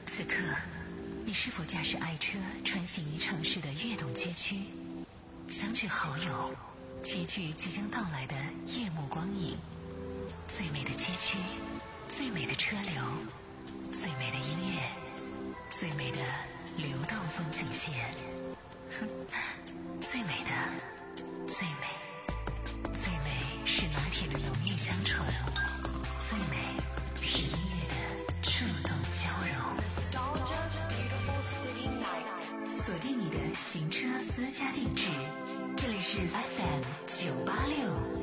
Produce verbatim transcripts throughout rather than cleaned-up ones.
此刻，你是否驾驶爱车穿行于城市的跃动街区，相聚好友，齐聚即将到来的夜幕光影？最美的街区，最美的车流，最美的音乐，最美的流动风景线。最美的，最美，最美是拿铁的浓郁香醇，最美是音乐的触动交融。锁定你的行车私家定制，这里是 F M 九八六。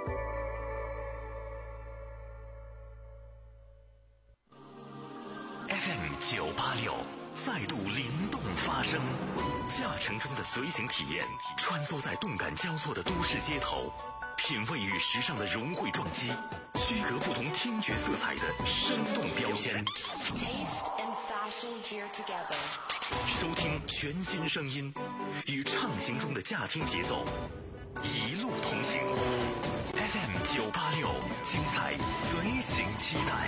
F M 九八六再度灵动发声，驾乘中的随行体验，穿梭在动感交错的都市街头，品味与时尚的融汇撞击，区隔不同听觉色彩的生动标签。 Taste and fashion here together。 收听全新声音，与畅行中的驾听节奏，一路同行。F M 九八六，精彩随行期待。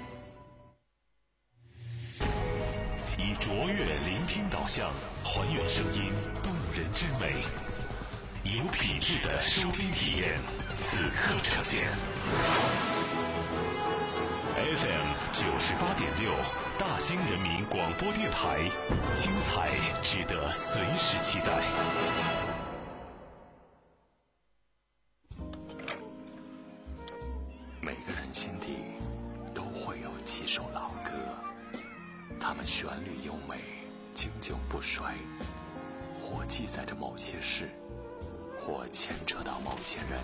以卓越聆听导向，还原声音动人之美，有品质的收听体验，此刻呈现。F M 九十八点六，大兴人民广播电台，精彩值得随时期待。每个人心底都会有几首老歌，它们旋律优美，经久不衰，或记载着某些事，或牵扯到某些人。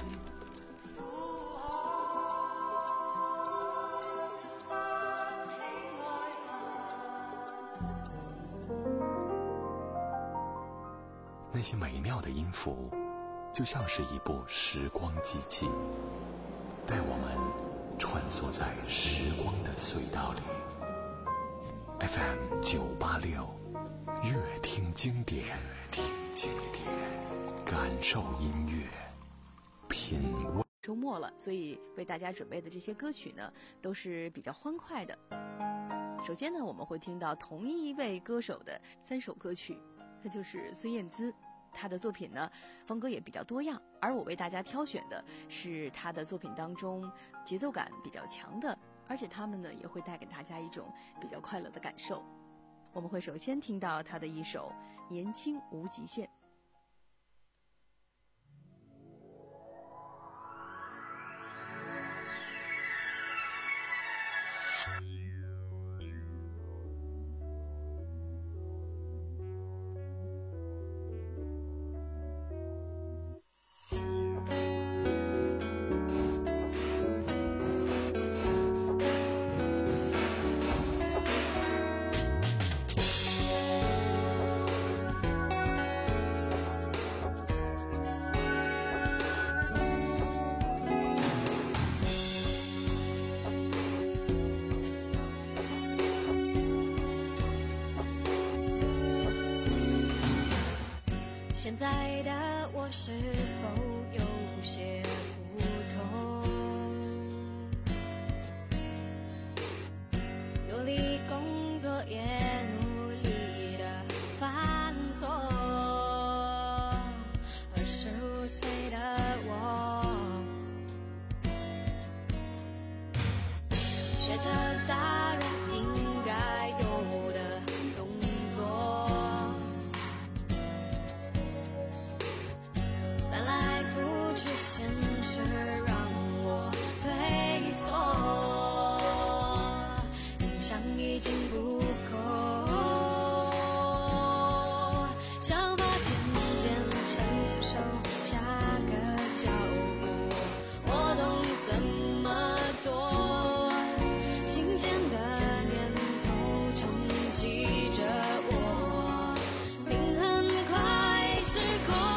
那些美妙的音符，就像是一部时光机器，带我们穿梭在时光的隧道里。F M 九八六，乐听经典，乐听经典，感受音乐，品味。 周末了，所以为大家准备的这些歌曲呢，都是比较欢快的。首先呢，我们会听到同一位歌手的三首歌曲，它就是孙燕姿。她的作品呢，风格也比较多样，而我为大家挑选的是她的作品当中节奏感比较强的，而且他们呢也会带给大家一种比较快乐的感受。我们会首先听到他的一首《年轻无极限》。 现在的我是否有些不同？努力工作也努力的犯错，二十五岁的我，学着大人应该有的动作。翻来覆去，现实让我退缩，印象已经不够，想法渐渐成熟，下个脚步我懂怎么做，新鲜的念头冲击着我，并很快失控。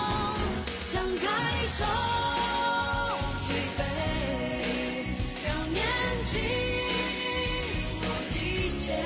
手起飞，让年轻无极限，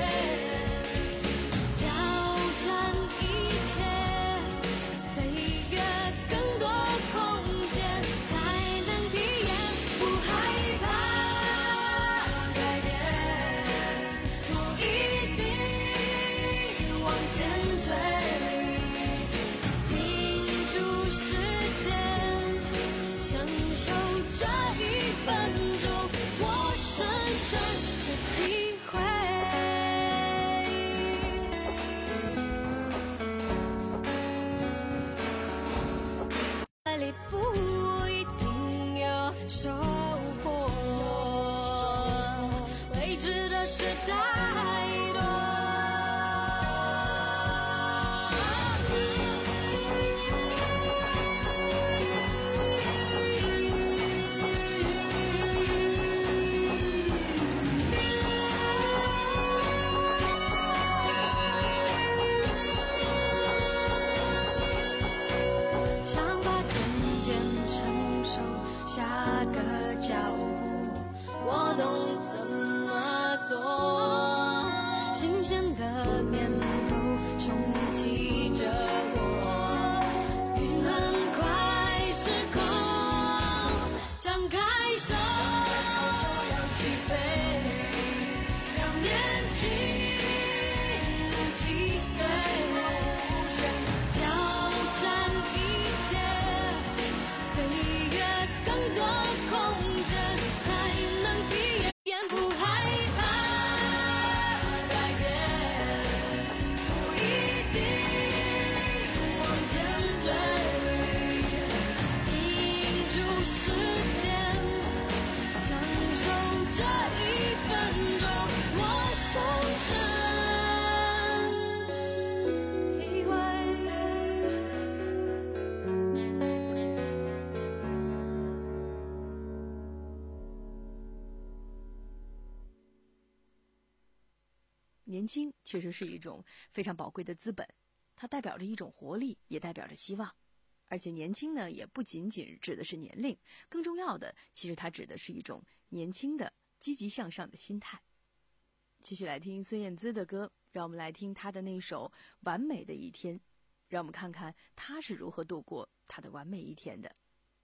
年轻确实是一种非常宝贵的资本，它代表着一种活力，也代表着希望。而且年轻呢，也不仅仅指的是年龄，更重要的，其实它指的是一种年轻的积极向上的心态。继续来听孙燕姿的歌，让我们来听她的那首《完美的一天》，让我们看看她是如何度过她的完美一天的。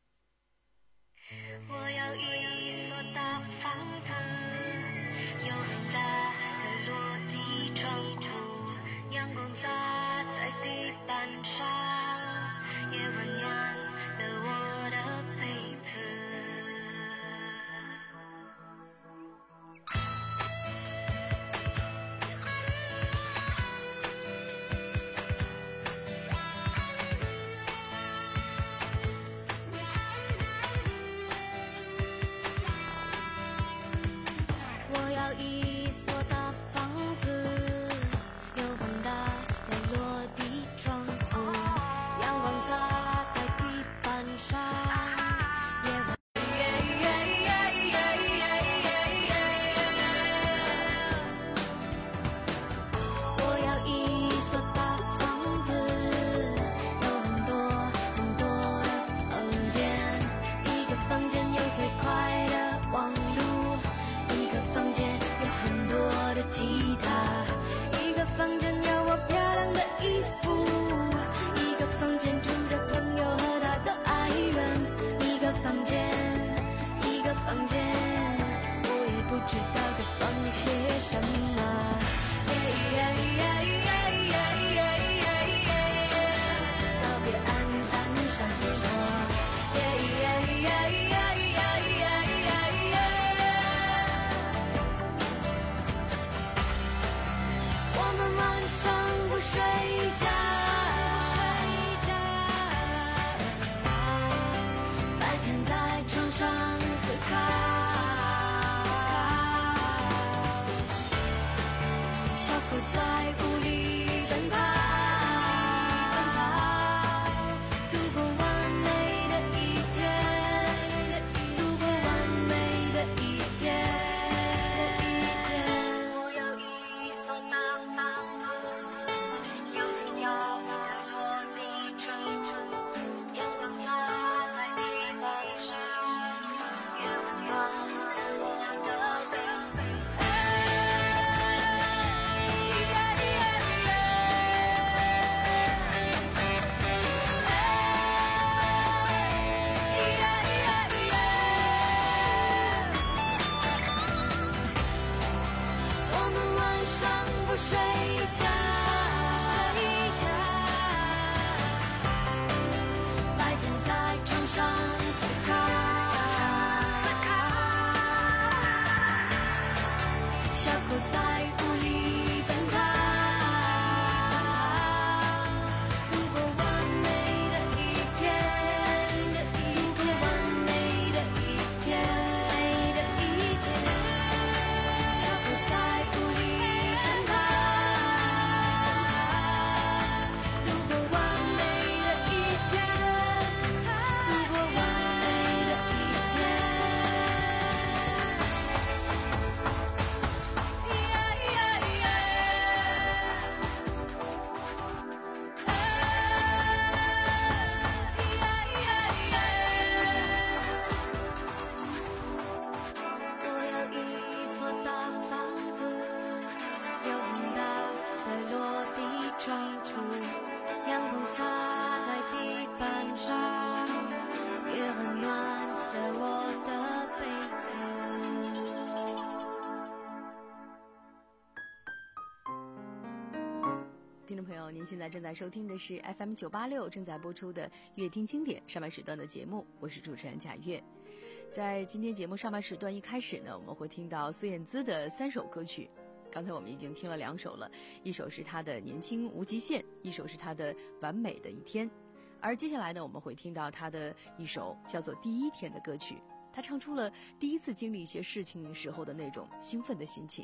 我要一所大房子，有很大的落地窗户，阳光洒在地板上，也温暖了我的被子。 我要一所大房子，有很大的落地窗户，阳光洒在地板上，夜晚。我要一所大房子，有很多很多的房间，一个房间有最快的网路，一个房间有很多的吉他，一个房间有我漂亮的衣服，一个房间住着朋友和他的爱人，一个房间，一个房间，我也不知道该放些什么。告别暗淡生活。我们晚上不睡觉，白天在床上思考。小狗在屋里奔跑，度过完美的一天，度过完美的一天。我要一所大房子，有很高的落地窗户，阳光洒在地板上，也温暖了我的背。我们晚上不睡觉，白天在床上思考，小狗在屋里奔跑，度过完美的一天，度过完美的一天，小狗在屋里奔跑，度过完美的一天，度过完美的一天。我要一所大房子，有很大的落地窗户，阳光洒在地板上，也温暖了我的被子。 听众朋友，您现在正在收听的是 F M 九八六正在播出的乐听经典上半时段的节目，我是主持人贾月。在今天节目上半时段一开始呢，我们会听到孙燕姿的三首歌曲。刚才我们已经听了两首了，一首是她的《年轻无极限》，一首是她的《完美的一天》。而接下来呢，我们会听到她的一首叫做《第一天》的歌曲。她唱出了第一次经历一些事情时候的那种兴奋的心情。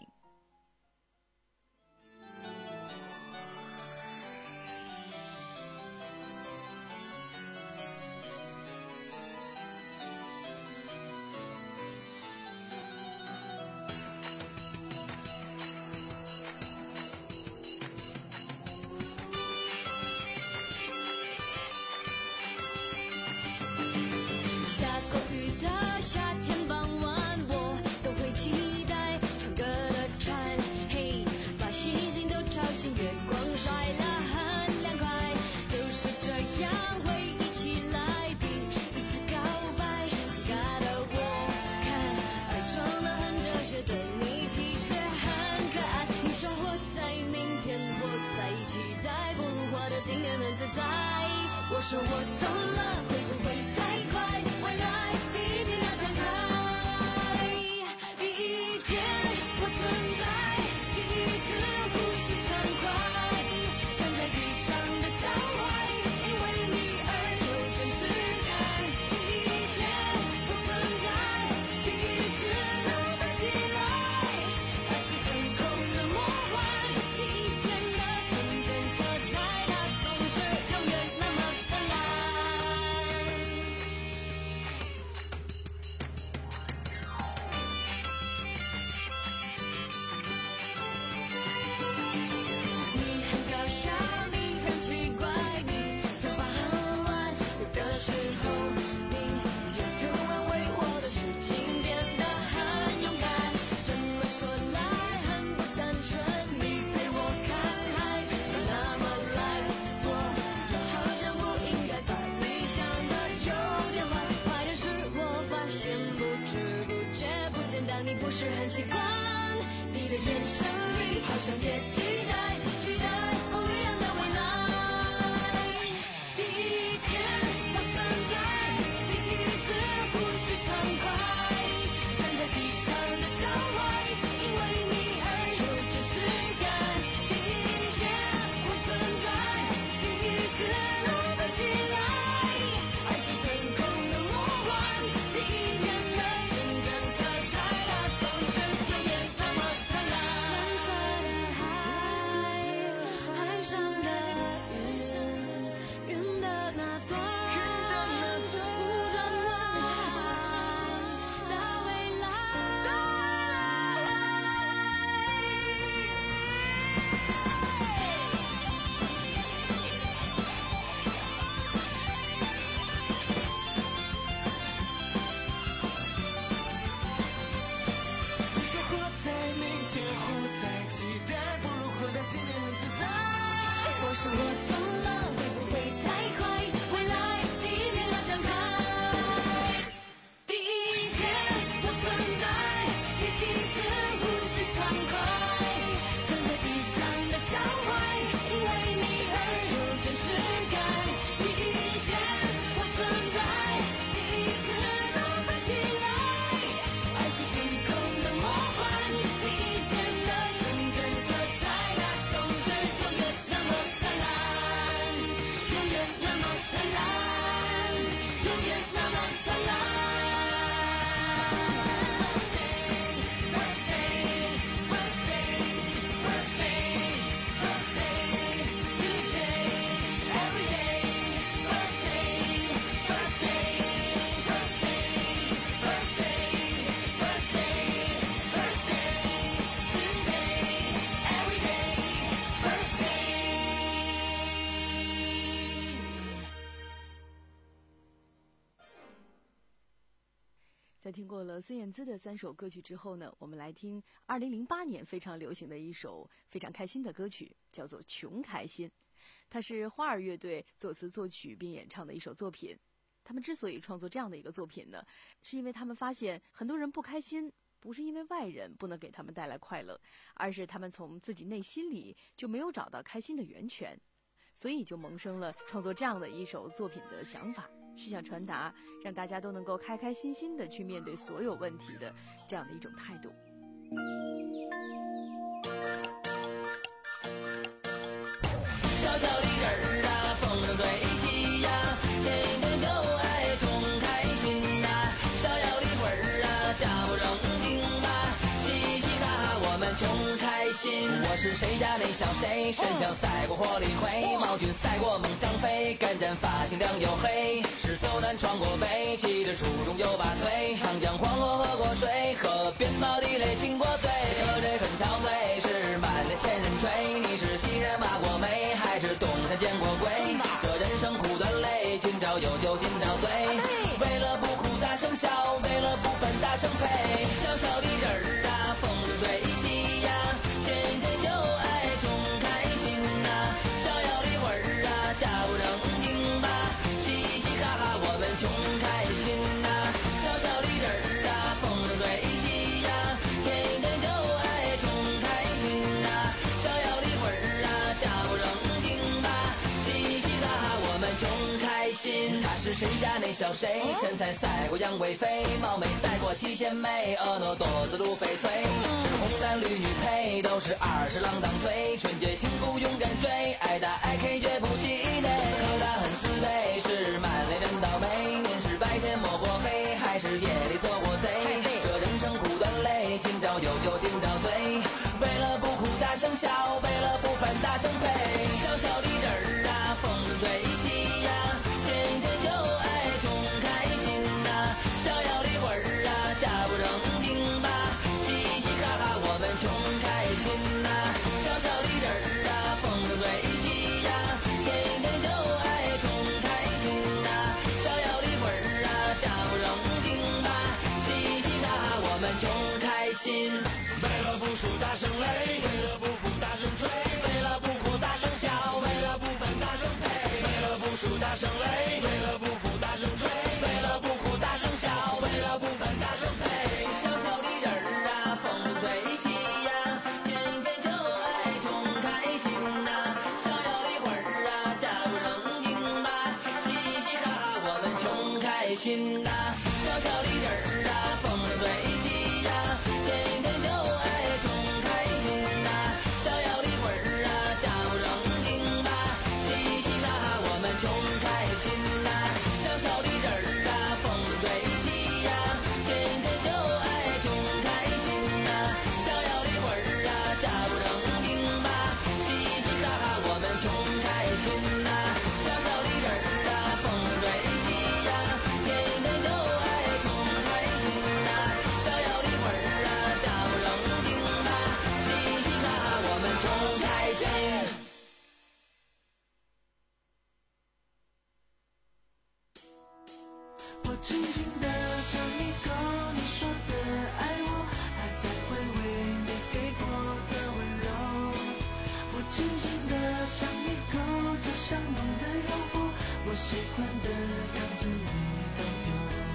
自在。我说我懂了，会不会太快？未来第一天要展开，第一天我存在，第一次呼吸畅快，站在地上的脚踝，因为你而有真实感。第一天我存在，第一次能飞起来，爱是腾空的魔幻。第一天的纯真色彩，它总是永远那么灿烂。你很搞笑，你很奇怪，你头发很乱，有的时候你也突然为我的事情变得很勇敢。这么说来很不单纯，你陪我看海，那么来，我又好像不应该把理想的有点坏。坏的是我发现不知不觉不见到你不是很习惯，你的眼神里好像也期待期待不一样的未来。第一天我存在，第一次呼吸畅快，站在地上的脚踝，因为你而有真实感。第一天我存在，第一次能飞起来，爱是腾空的魔幻。第一天的纯真色彩，它总是永远那么灿烂。蓝色的海，海上的云，云的那端，不转弯的未来。 你说活在明天，活在期待，不如活在今天很自在。 我说我懂了，会不会太快？未来第一天要展开，第一天我存在，第一次呼吸畅快，站在地上的脚踝，因为你而有真实感。第一天我存在，第一次能飞起来，爱是腾空的魔幻。第一天的纯真色彩，它总是永远那么灿烂，永远那么灿烂，永远那么灿烂。First day, first day, first day, first day, first day, today, every day. First day, first day, first day, first day, first day, first day, today, every day. First day. 在听过了孙燕姿的三首歌曲之后呢，我们来听二零零八年非常流行的一首非常开心的歌曲，叫做《穷开心》。它是花儿乐队作词作曲并演唱的一首作品。他们之所以创作这样的一个作品呢，是因为他们发现很多人不开心，不是因为外人不能给他们带来快乐，而是他们从自己内心里就没有找到开心的源泉，所以就萌生了创作这样的一首作品的想法，是想传达让大家都能够开开心心的去面对所有问题的这样的一种态度。 小小的人儿啊，风生水起呀，天天就爱穷开心呐。逍遥的魂儿啊，假不正经吧，嘻嘻哈哈我们穷开心。我是谁家那小谁，神枪赛过火力灰，毛军赛过猛张飞，跟人发型亮又黑，是走南闯过北，骑着初中又把嘴，长江黄河喝过水，河边毛地雷亲过嘴，喝这很憔悴，是满脸千人吹，你是西山挖过煤，还是东山见过鬼？这人生苦短累，今朝有酒今朝醉，为了不哭大声笑，为了不笨大声呸。小小的人儿啊，风生水起呀，天天就爱穷开心呐。逍遥的魂儿啊，假不正经吧，嘻嘻哈哈我们穷开心呐。小小的人儿啊，风生水起呀，天天就爱穷开心呐。逍遥的魂儿啊，假不正经吧，嘻嘻哈谁家那小谁，身材赛过杨贵妃，貌美赛过七仙妹，婀娜多姿如翡翠，是红男绿女配，都是二十郎当岁，纯洁幸福勇敢追，爱打爱 K 绝不气馁，可他很自卑，是满脸人倒霉，您是白天摸过黑，还是夜里做过贼，这人生苦短累，今朝有酒今朝醉，为了不哭大声笑，为了不烦大声呸，小小的人儿啊，风生水起呀，天天就爱穷开心呐，逍遥的魂儿啊，假不正经吧，嘻嘻哈哈我们穷开心呐，小小的人儿啊，风生水起呀，天天就爱穷开心呐，逍遥的魂儿啊，假不正经吧，嘻嘻哈哈我们穷开心。为了不输大声擂，为了不服大声吹，为了不哭大声笑，为了不烦大声呸，为了不输大声擂，为了不服大声吹，为了不哭大声笑，为了不烦大声呸，小小的人儿啊，风生水起呀，天天就爱穷开心呐，逍遥的魂儿啊，假不正经吧，嘻嘻哈哈我们穷开心呐，小小的人儿啊，风生水起呀，天天就爱穷开心呐，逍遥的魂儿啊，假不正经吧，嘻嘻哈哈我们穷开心呐，小小的人儿啊，风生水起呀，天天就爱穷开心呐，逍遥的魂儿啊，假不正经吧，嘻嘻哈哈我们穷开心呐，小小的人儿啊，风生水起呀，天天就爱穷开心呐，逍遥的魂儿啊，假不正经吧，嘻嘻哈哈我们穷开心。 我轻轻地尝一口你说的爱我，还在回味你给过的温柔。我轻轻地尝一口这香浓的诱惑，我喜欢的样子你都有。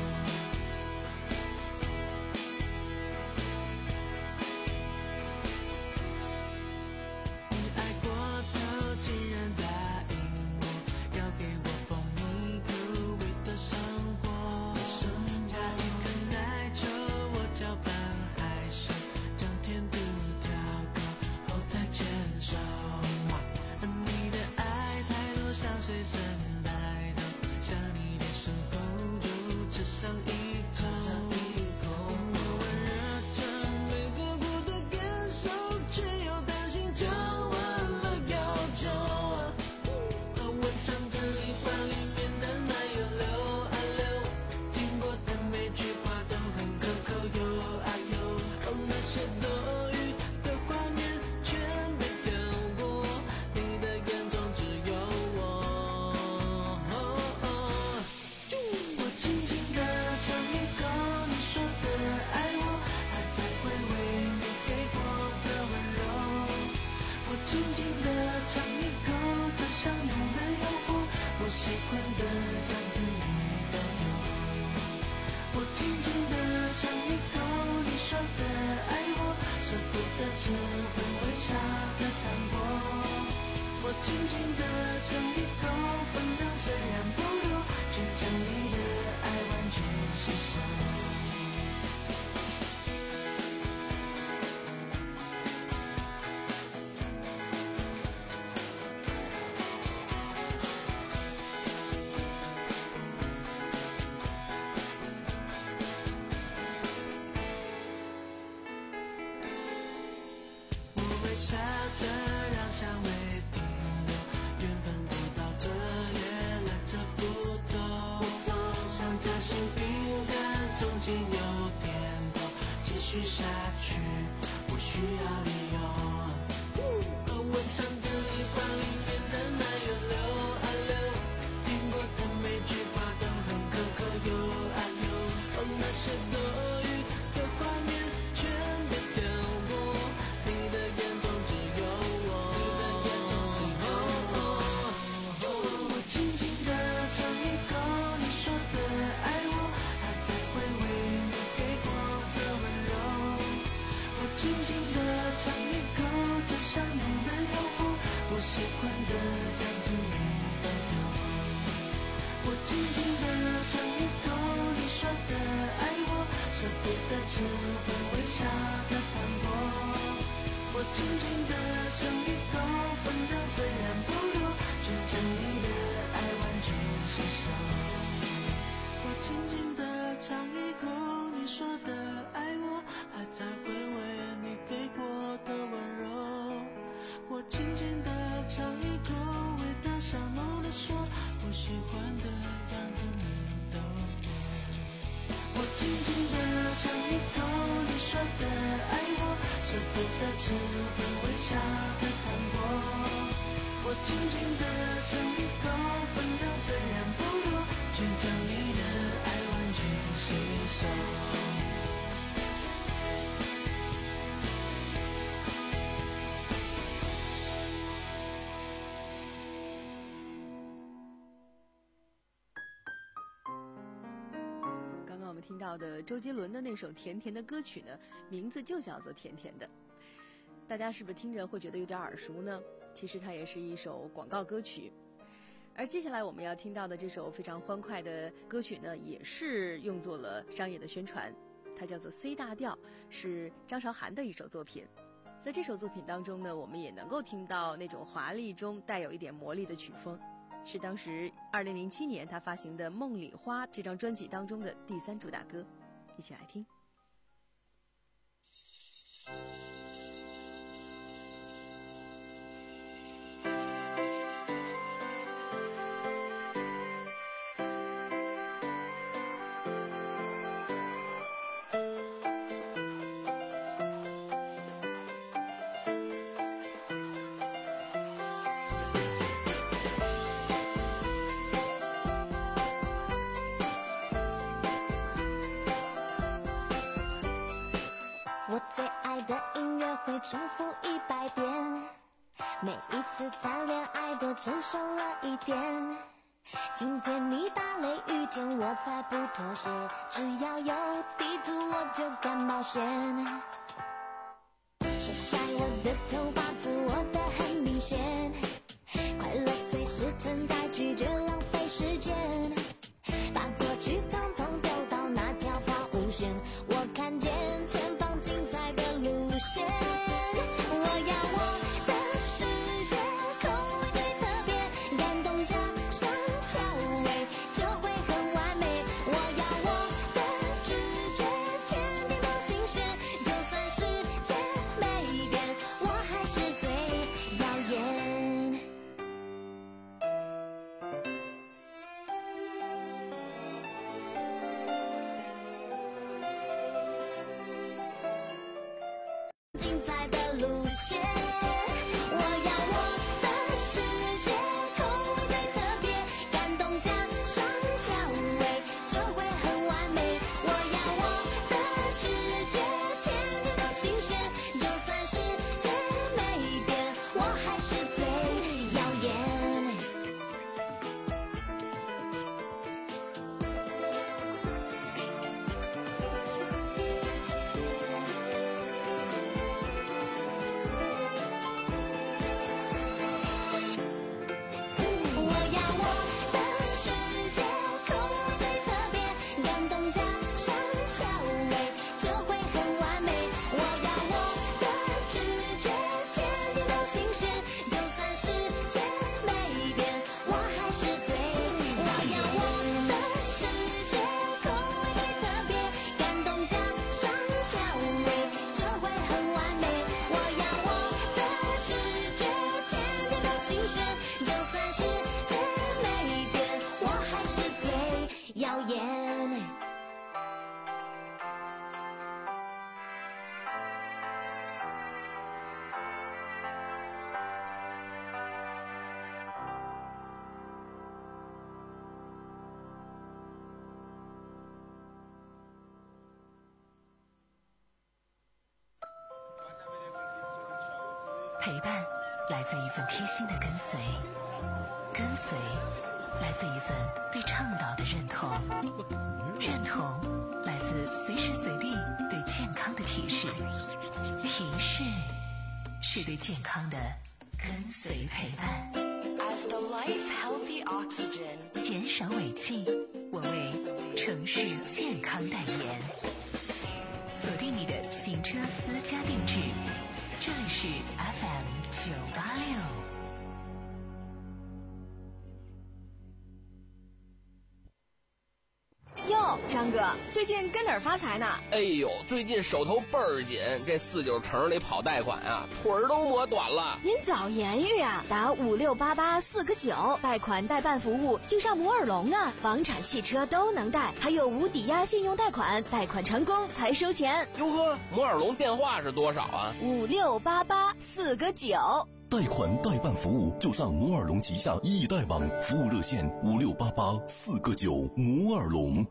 你爱过头，竟然答应我，要给我蜂蜜苦味的生活。加一颗奶球，我搅拌害羞，将甜度调高后再牵手。你的爱太多，像随身带走，想你的时候就吃上一口。我温热着没过过的感受，却又担心就忘了要求。我唱着你话里面的那有流啊流，听过的每句话都很可口有啊有。哦，那些多余的画面全被跳过，你的眼中只有我。我轻轻地尝一口你说的爱我，还在回味你给过的温柔。我轻轻地尝一口这香浓的诱惑，我喜欢的样子你都有。我轻轻地尝一口你说的爱我，舍不得吃会微笑的糖果。我轻轻地尝一口，分量虽然不多，却将你的爱完全吸收。我微笑着让香味停留，缘分走到这也来者不走，像夹心饼干中间有甜头，继续下去不需要理由。我唱着你话里面的那有流啊流，听过的每句话都很可口有啊有。哦，那些多余的画面全被跳过，你的眼中只有我，你的眼中只有我。我轻轻地尝一口你说的爱我，还在回味你给过的温柔。我轻轻地尝一轻轻地尝一口，分量虽然不多，却将你的爱完全吸收。我轻轻地尝一口，你说的爱我，还在回味你给过的温柔。我轻轻地尝一口，味道像浓的说，不喜欢的样子你都有。我轻轻地尝一口，你说的爱我，舍不得吃会微笑的糖果。我轻轻地尝一口，分量虽然不多，却将你的爱完全吸收。 刚刚我们听到的周杰伦的那首甜甜的歌曲呢，名字就叫做甜甜的。大家是不是听着会觉得有点耳熟呢？其实它也是一首广告歌曲。而接下来我们要听到的这首非常欢快的歌曲呢，也是用作了商业的宣传，它叫做 C 大调，是张韶涵的一首作品。在这首作品当中呢，我们也能够听到那种华丽中带有一点魔力的曲风，是当时二零零七年他发行的《梦里花》这张专辑当中的第三主打歌，一起来听。 我最爱的音乐会重复一百遍，每一次谈恋爱都成熟了一点。今天你打雷雨天我才不妥协，只要有地图我就敢冒险。晒晒我的头发，自我的很明显，快乐随时存在，拒绝浪费时间，把过去统统丢到那条抛物线，我看见前方精彩的路线。我要我的世界口味最特别，感动加上调味就会很完美。我要我的直觉天天都新鲜，就算世界没变，我还是最耀眼。精彩的路线，我要我的世界口味最特别，感动加上调味就会很完美。我要我的直觉天天都新鲜，就算世界没变，我还是最耀眼。我要我的世界口味最特别，感动加上调味就会很完美。我要我的直觉天天都新鲜，就算世界没变，我还是最。我要我的世界口味最特别，感动加上调味就会很完美。我要我的直觉天天都新鲜，就算世界没变，我还是最耀眼。 陪伴来自一份贴心的跟随，跟随来自一份对倡导的认同，认同来自随时随地对健康的提示，提示是对健康的跟随陪伴。 As the life healthy oxygen， 减少尾气，我为城市健康代言。锁定你的行车私家定制， 这里是 F M 九八六。 哟，张哥，最近跟哪儿发财呢？ 哎呦，最近手头倍儿紧，这四九城里跑贷款啊，腿儿都磨短了。 您早言语啊，打五六八八四个九，贷款代办服务就上摩尔龙啊，房产、汽车都能贷，还有无抵押信用贷款，贷款成功才收钱。 哟呵，摩尔龙电话是多少啊？ 五六八八四个九。 贷款代办服务就上摩尔龙旗下易贷网，服务热线五六八八四个九，摩尔龙。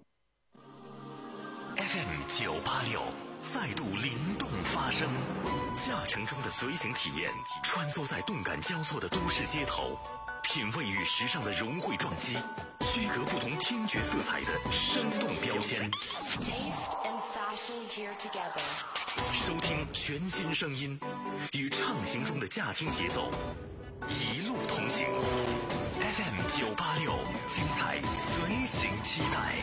F M 九八六再度灵动发声，驾乘中的随行体验，穿梭在动感交错的都市街头，品味与时尚的融汇撞击，区隔不同听觉色彩的生动标签。 Taste and fashion here together. 收听全新声音，与畅行中的驾听节奏，一路同行。F M 九八六，精彩随行期待。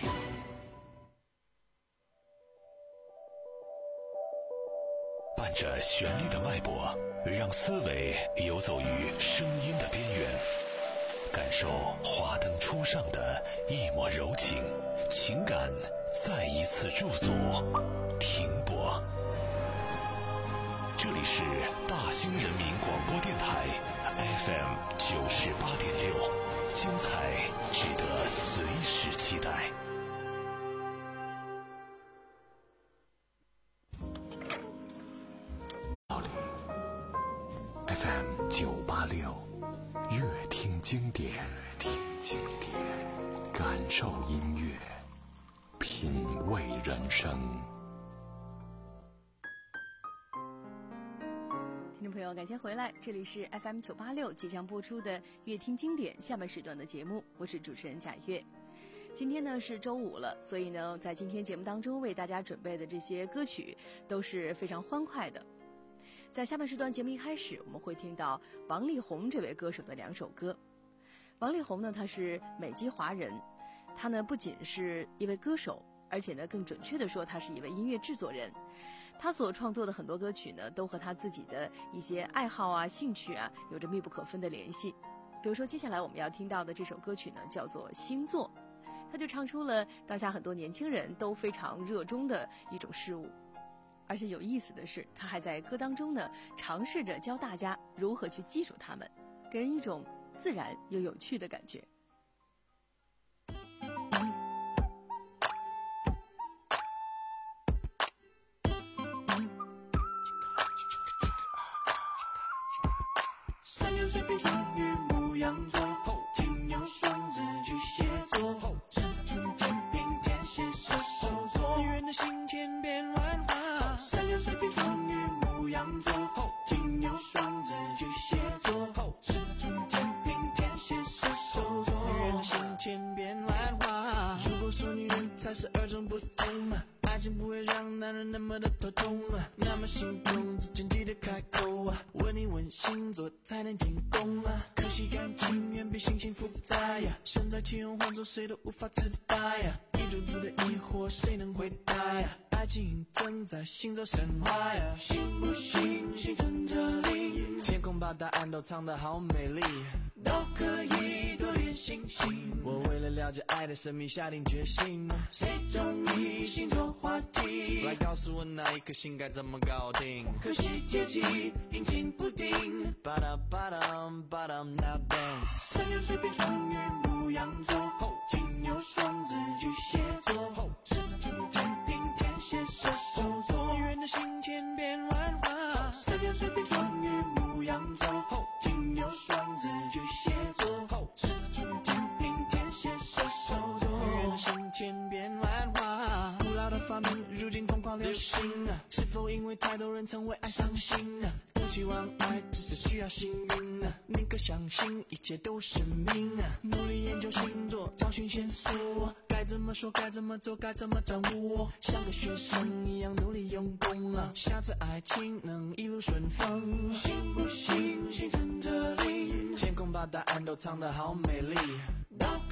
伴着旋律的脉搏，让思维游走于声音的边缘，感受华灯初上的一抹柔情，情感再一次驻足停泊。这里是大兴人民广播电台 F M 九十八点六，精彩值得随时期待。F M 九八六，乐听经典，听经典，感受音乐，品味人生。 听众朋友，感谢回来，这里是 F M 九八六即将播出的乐听经典下半时段的节目，我是主持人贾月。今天呢是周五了，所以呢，在今天节目当中为大家准备的这些歌曲都是非常欢快的。在下半时段节目一开始，我们会听到王力宏这位歌手的两首歌。王力宏呢，他是美籍华人，他呢不仅是一位歌手，而且呢更准确的说，他是一位音乐制作人。他所创作的很多歌曲呢，都和他自己的一些爱好啊、兴趣啊有着密不可分的联系。比如说，接下来我们要听到的这首歌曲呢，叫做《星座》，他就唱出了当下很多年轻人都非常热衷的一种事物。而且有意思的是，他还在歌当中呢，尝试着教大家如何去记住它们，给人一种自然又有趣的感觉。 山羊、水瓶、双鱼、牧羊座，金牛、双子、巨蟹座，狮子、处女、天平、天蝎、射手座。女人的心千变万化，山羊、水瓶、双鱼、牧羊座，金牛、双子、巨蟹座，狮子、处女、天平、天蝎、射手座。女人的心千变万化。如果说女人才是二种不同，爱情不会让男人那么的头痛，那么心动之前记得开口，问一问星座才能进攻。可惜感情远比心情复杂呀，身在其中换做谁都无法自拔呀，一肚子的疑惑谁能回答呀？爱情正在行走神话呀，信不信星辰这里，天空把答案都藏得好美丽，都可以多点信心。我为了了解爱的神秘下定决心，谁中意星座话题，来告诉我那一颗心该怎么搞定。可惜节气阴晴不定，巴达巴达巴达 now dance。山羊、水瓶、双鱼、牧羊座，金牛、双子、巨蟹座，狮子、处女、天平、天蝎、射手座。女人的心千变万化，山羊、水瓶、双鱼、牧羊座，金牛、双子、巨蟹座，狮子、处女、天平、天蝎、射手座。女人的心千变万化，古老的发明如今疯狂流行，是否因为太多人曾为爱伤心？不期望爱只是需要幸运，宁可相信一切都是命。努力研究星座，找寻线索，该怎么说，该怎么做，该怎么掌握，像个学生一样努力用功，下次爱情能一路顺风。信不信星辰这里，天空把答案都藏得好美丽，都可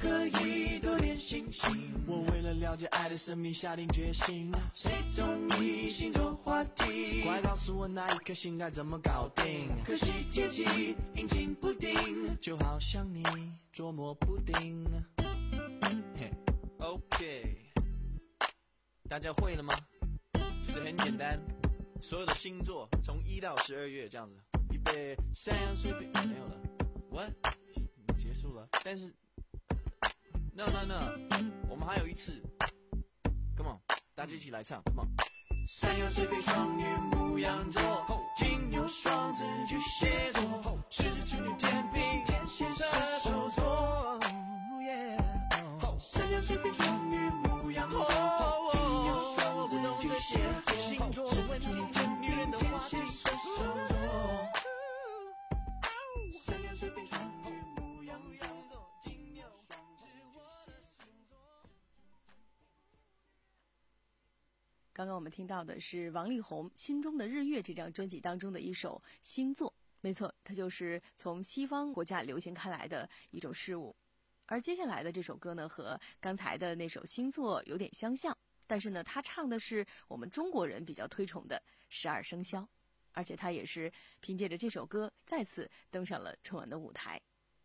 可以多点信心。我为了了解爱的神秘下定决心。谁中意星座话题？快告诉我那一颗星该怎么搞定？可惜天气阴晴不定，就好像你捉摸不定。嘿 OK， 大家会了吗？其实很简单，所有的星座从一到十二月这样子。预备，山羊水瓶没有了 ，What？ 结束了。但是 ，No No No， 我们还有一次 ，Come on， 大家一起来唱 ，Come on。山羊水瓶双鱼牧羊座，金牛双子巨蟹座，狮子处女天平天蝎射手座。山羊水瓶双鱼牧羊座，金牛双子巨蟹座，星座问题天女人的话题射手座。山羊水瓶双鱼牧羊座，金牛双子我的星座。 刚刚我们听到的是王力宏《心中的日月》这张专辑当中的一首《星座》，没错，它就是从西方国家流行开来的一种事物。而接下来的这首歌呢，和刚才的那首《星座》有点相像，但是呢，他唱的是我们中国人比较推崇的十二生肖，而且他也是凭借着这首歌再次登上了春晚的舞台。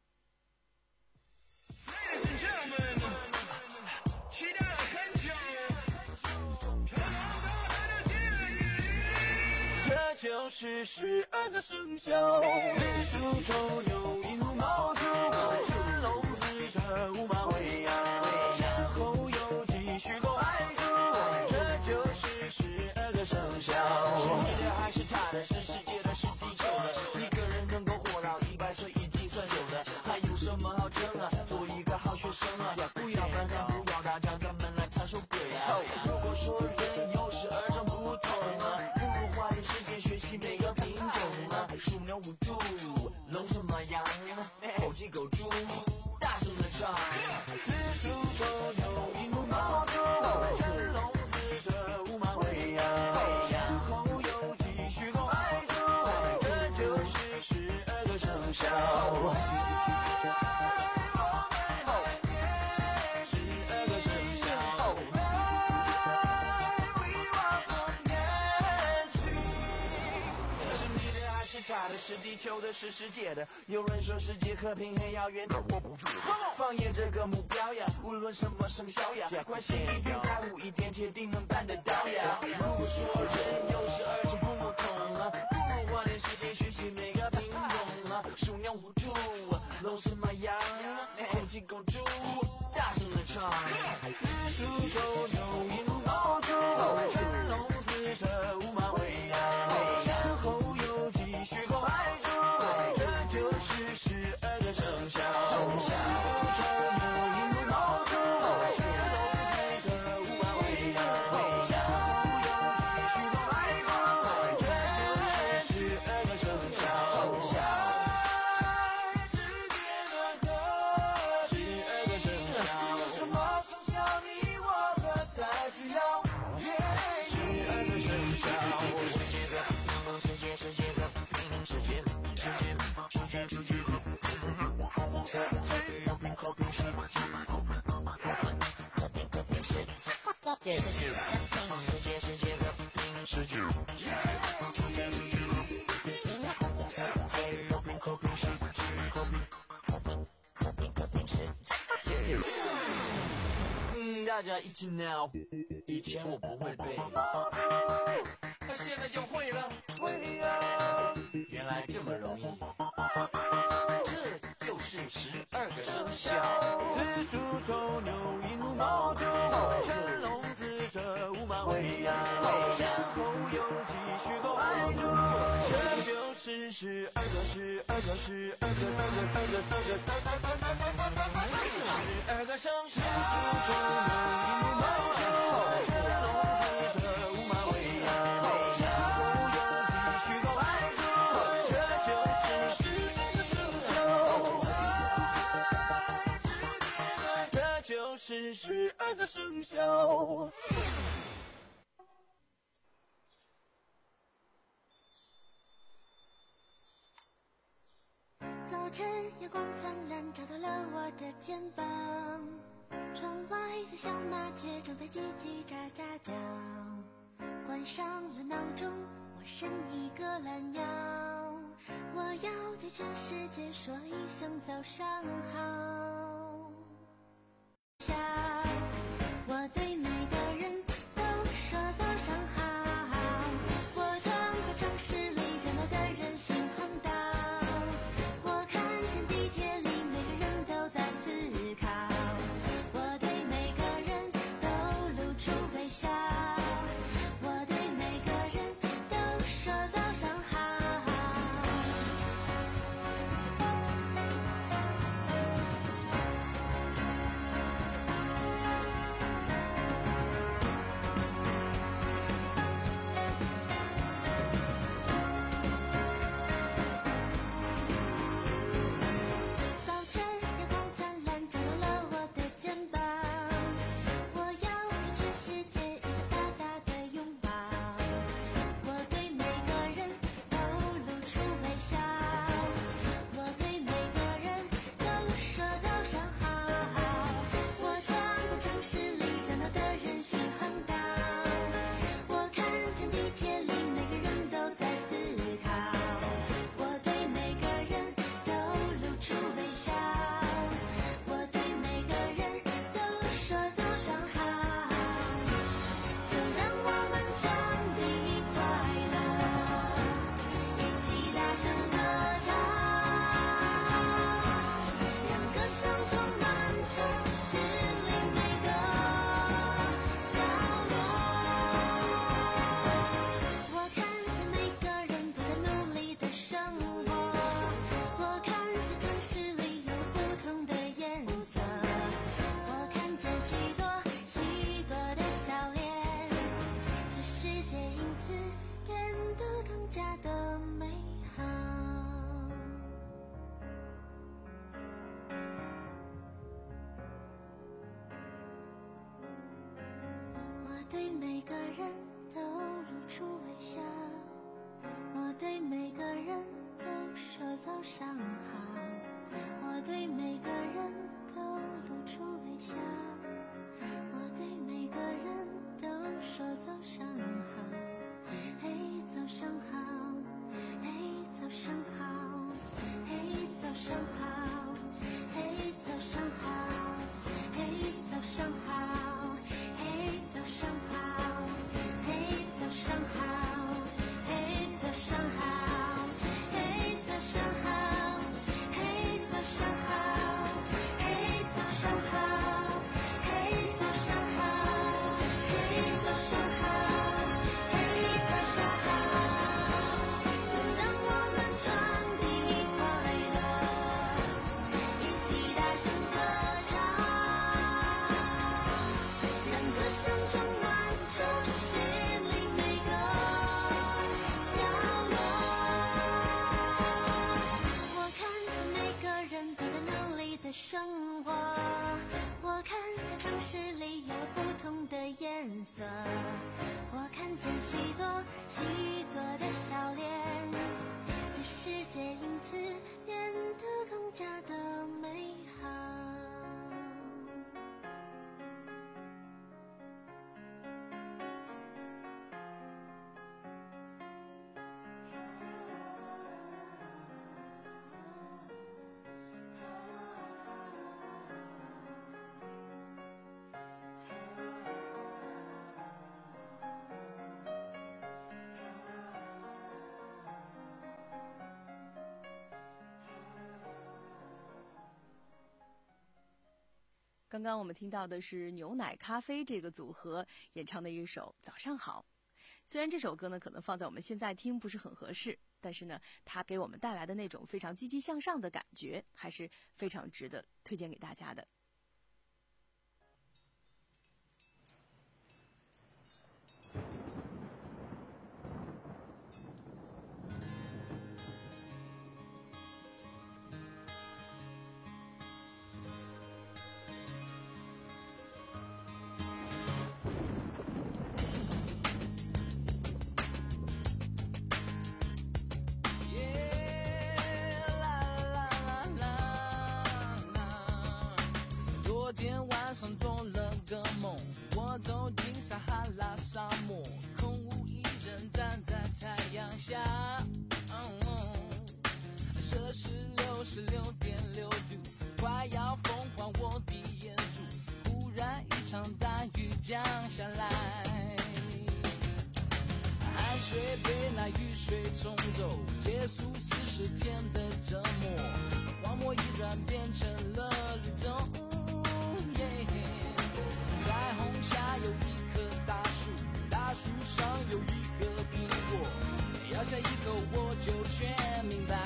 这就是十二个生肖，子鼠丑牛寅虎卯兔，辰龙巳蛇午马未羊，然后有鸡戌狗亥猪，这就是十二个生肖。是你的还是他的？是世界的？是地球的？一个人能够活到一百岁已经算有的，还有什么好争啊？做一个好学生啊，不要反战，不要打仗，咱们来唱首歌呀。如果说人有十二种不同啊，花点时间学习每个品种啊，鼠牛虎兔龙蛇马羊，狗鸡狗猪，大声的唱。子鼠丑牛寅虎卯兔，辰龙巳蛇午马未羊，然后有鸡戌狗亥猪，这就是十二个生肖。是地球的，是世界的。有人说世界和平很遥远，但我不住。放眼这个目标呀，无论什么生肖呀，关心一点，在乎一点，铁定能办得到呀。如果说人有十二种不同啊，不如花点时间学习每个品种啊。鼠牛虎兔龙蛇马羊，狗鸡狗猪，大声的唱。子鼠丑牛寅虎卯兔，辰龙巳蛇午马未羊，然后有鸡戌狗亥猪，这就是十二个生肖。生肖丑牛寅虎卯兔，辰龙巳蛇午马未羊，然后有鸡戌狗亥猪，这就是十二个生肖。生肖世界的歌，十二个生肖，有什么生肖你我可太需要？十二个生肖，世界的世界世界的世界世界世界世界的和平和平世界和平世界世界世界的世界世界和平和平世界和平和平和平和平世界。嗯，大家一起 now， 以前我不会背，可现在就会了，会了，原来这么容易。这就是十二个生肖：子鼠丑牛寅虎卯兔，辰龙巳蛇午马未羊，然后有鸡戌狗亥猪，这就是十二个十二个十二个二个二个二个十二个生肖。子鼠丑牛寅虎卯兔，辰龙巳蛇午马未羊，然后有鸡戌狗亥猪，这就是十二个生肖。这就是十二个生肖。 早早晨阳光灿烂，照到了我的肩膀，窗外的小麻雀正在叽叽喳喳叫，关上了闹钟，我伸一个懒腰，我要对全世界说一声早上好。笑，我对每个人都说早上好，我穿过城市里热闹的人行横道，我看见地铁里每个人都在思考，我对每个人都露出微笑，我对每个人都说早上好。早晨阳光灿烂，照到了我的肩膀，我要给全世界一个大大的拥抱，我对每个人都露出微笑，我对每个人都说早上好，我穿过城市里热闹的人行横道，我看见地铁里每个人都在思考，我对每个人都露出微笑，我对每个人都说早上好，就让我们传递快乐，一起大声歌唱，让歌声充满城市里每个角落。我看见每个人都在努力的生活，我看见城市里有不同的颜色，我看见许多许多的笑脸，这世界因此变得更加的美好。我对每个人都露出微笑，我对每个人都说早上好，我对每个人都露出微笑，我对每个人都说早上好，嘿，早上好，嘿，早上好，嘿，早上好，嘿，早上好，嘿，早上好，嘿，早上好，嘿，早上好，嘿，早上好，嘿，早上好，嘿，早上好，嘿，早上好，嘿，早上好，嘿，早上好，嘿，早上好，就让我们传递快乐，一起大声歌唱，让歌声充满城市里每个角落。我看见每个人都在努力的生活，我看见城市里有不同的颜色，我看见许多许多的笑脸，这世界因此变得更加的美好。 刚刚我们听到的是牛奶咖啡这个组合演唱的一首《早上好》。虽然这首歌呢可能放在我们现在听不是很合适，但是呢它给我们带来的那种非常积极向上的感觉还是非常值得推荐给大家的。 昨天晚上做了个梦，我走进撒哈拉沙漠，空无一人站在太阳下。嗯摄氏六十六点六度，快要风化我的眼珠。忽然一场大雨降下来，汗水被那雨水冲走，结束四十天的折磨。荒漠一转变成了绿洲，彩虹下有一棵大树，大树上有一个苹果，咬下一口我就全明白。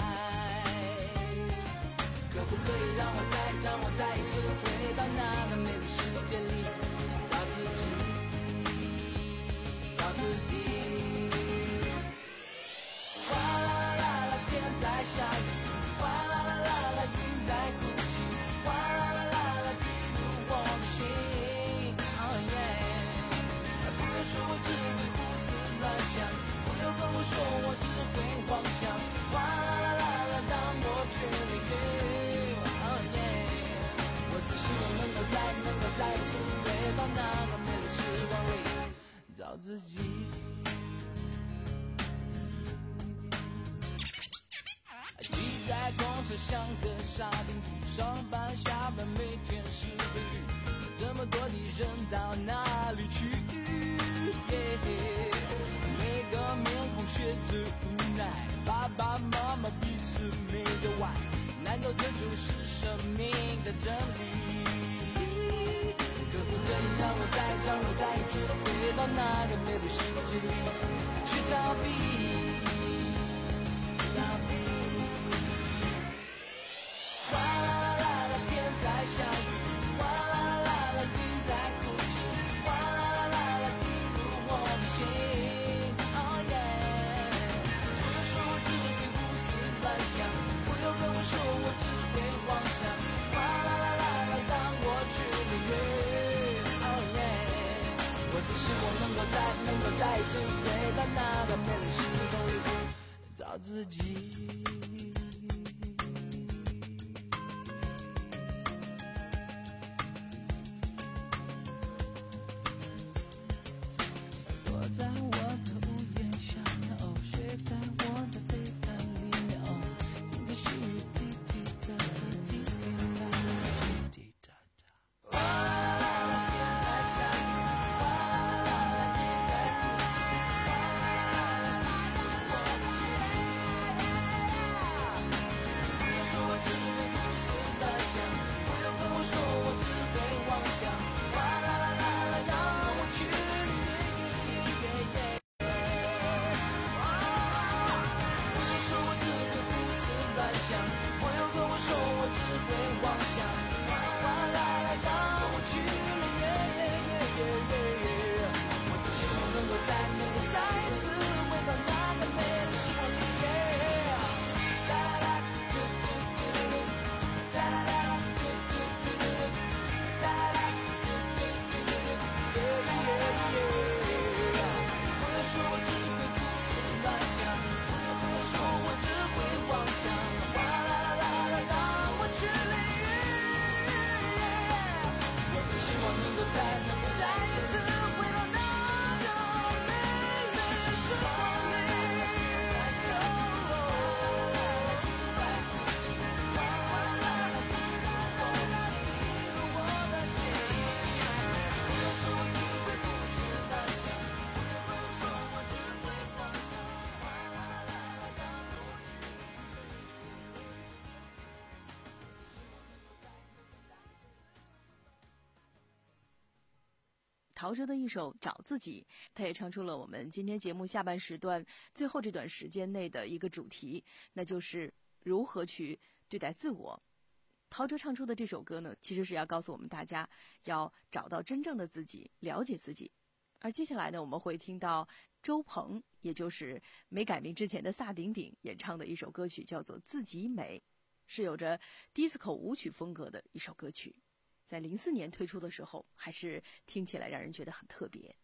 可不可以让我再让我再一次回到那个美丽世界里，找自己，找自己。哗啦啦啦啦，天在下雨，哗啦啦啦啦，云在哭泣，哗啦啦啦啦，滴入我的心。Oh yeah， 不要说我只会胡思乱想，不要跟我说我只会妄想，哗啦啦啦啦，当我去淋雨。Oh yeah， 我只希望能够再能够再一次回到那个美丽时光里，找自己。挤在公车像个沙丁鱼，上班下班每天是规律，这么多的人到哪里去？ Yeah， 每个面孔写着无奈，爸爸妈妈彼此没有爱，难道这就是生命的真理？可不可以让我再让我再一次回到那个美丽世界里，去逃避？逃避。哗啦啦啦啦，天在下雨，哗啦啦啦啦，云在哭泣，哗啦啦啦啦，滴入我的心。Oh yeah， 不要说我只会胡思乱想，不要跟我说我只会妄想，哗啦啦啦啦，让我去淋雨。Oh yeah， 我只希望能够再能够再一次回到那个美丽时光里，找自己。在我的屋檐下面，哦，睡在我的被单里面，哦，听着细雨滴滴答答，滴滴答答，滴滴答答。哗啦啦啦，天在下雨，哗啦啦啦，云在哭泣，哗啦啦啦，滴入我的心。不要说我只会胡思乱想，不要跟我说我只会妄想，哗啦啦啦啦，让我去。 陶喆的一首《找自己》，他也唱出了我们今天节目下半时段最后这段时间内的一个主题，那就是如何去对待自我。陶喆唱出的这首歌呢，其实是要告诉我们大家要找到真正的自己，了解自己。而接下来呢，我们会听到周鹏，也就是没改名之前的萨顶顶演唱的一首歌曲，叫做《自己美》，是有着 disco 舞曲风格的一首歌曲。在零四年推出的时候，还是听起来让人觉得很特别。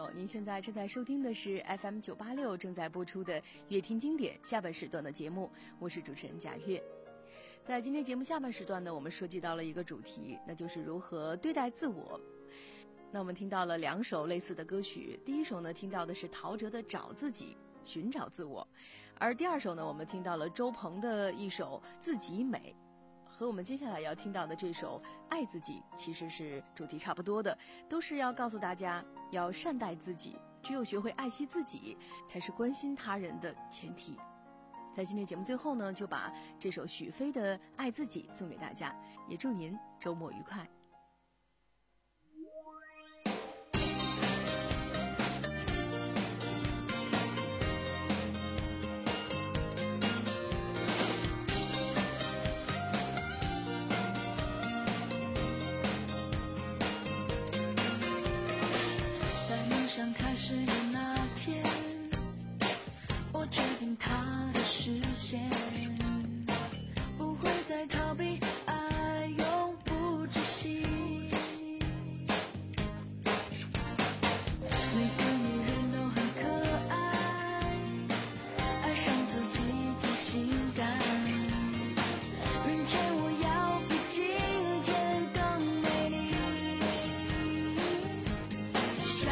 友，您现在正在收听的是 F M 九八六正在播出的《乐听经典》下半时段的节目，我是主持人贾月。在今天节目下半时段呢，我们涉及到了一个主题，那就是如何对待自我。那我们听到了两首类似的歌曲，第一首呢听到的是陶喆的《找自己》，寻找自我，而第二首呢我们听到了周鹏的一首《自己美》，和我们接下来要听到的这首《爱自己》其实是主题差不多的，都是要告诉大家要善待自己，只有学会爱惜自己，才是关心他人的前提。在今天节目最后呢，就把这首许飞的《爱自己》送给大家，也祝您周末愉快。 想开始的那天，我决定它的实现，不会再逃避，爱永不止息。每个女人都很可爱，爱上自己最性感。明天我要比今天更美丽。想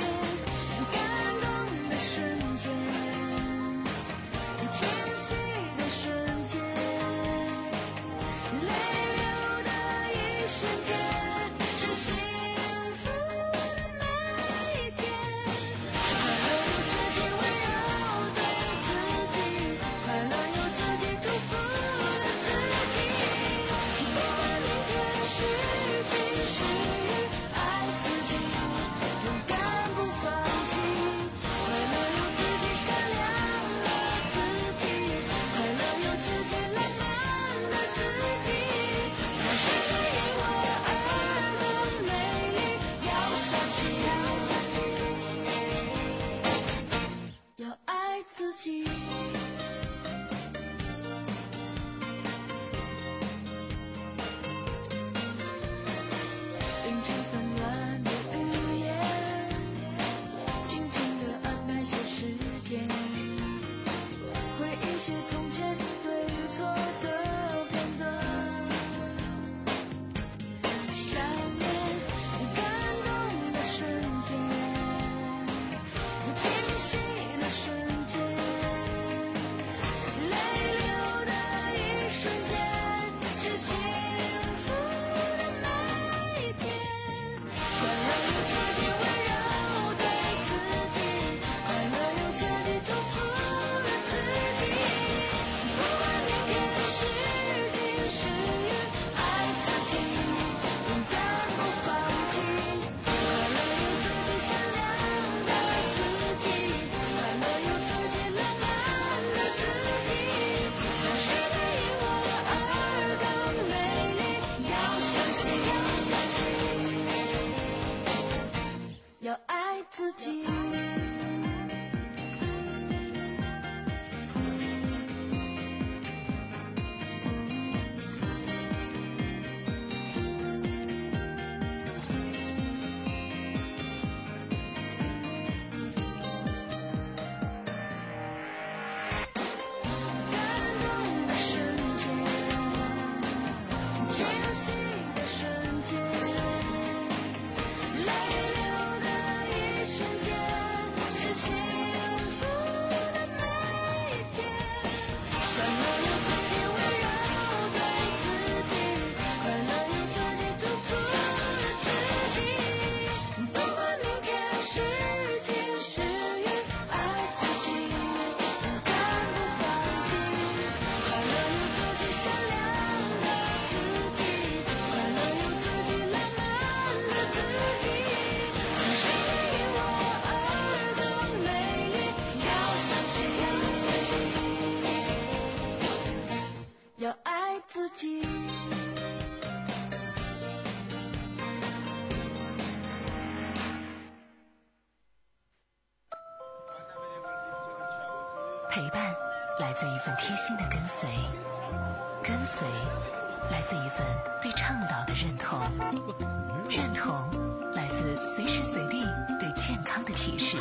陪伴来自一份贴心的跟随，跟随来自一份对倡导的认同，认同来自随时随地对健康的体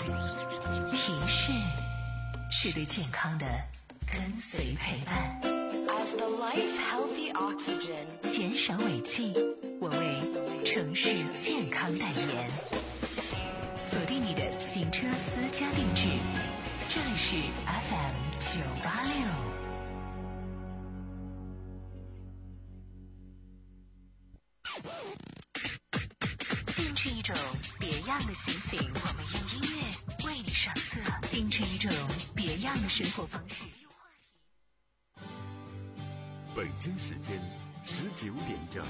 提示是对健康的跟随陪伴。 As the life healthy oxygen， 减少尾气，我为城市健康代言。锁定你的行车私家定制，这里是 F M 九八六。定制一种别样的心情，我们用音乐为你上色。定制一种别样的生活方式。 北京时间十九点整。